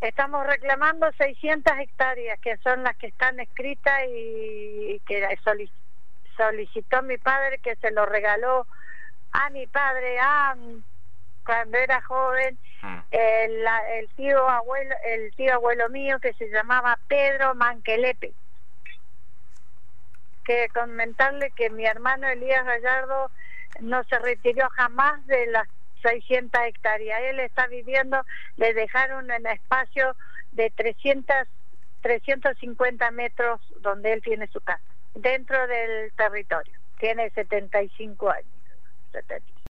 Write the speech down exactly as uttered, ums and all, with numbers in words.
Estamos reclamando seiscientas hectáreas, que son las que están escritas y que solicitó mi padre, que se lo regaló a mi padre a, cuando era joven, mm. el, el tío abuelo el tío abuelo mío, que se llamaba Pedro Manquelepe. Que comentarle que mi hermano Elías Gallardo no se retiró jamás de las seiscientas hectáreas. Él está viviendo, le dejaron un espacio de trescientos, trescientos cincuenta metros donde él tiene su casa, dentro del territorio. Tiene setenta y cinco años. setenta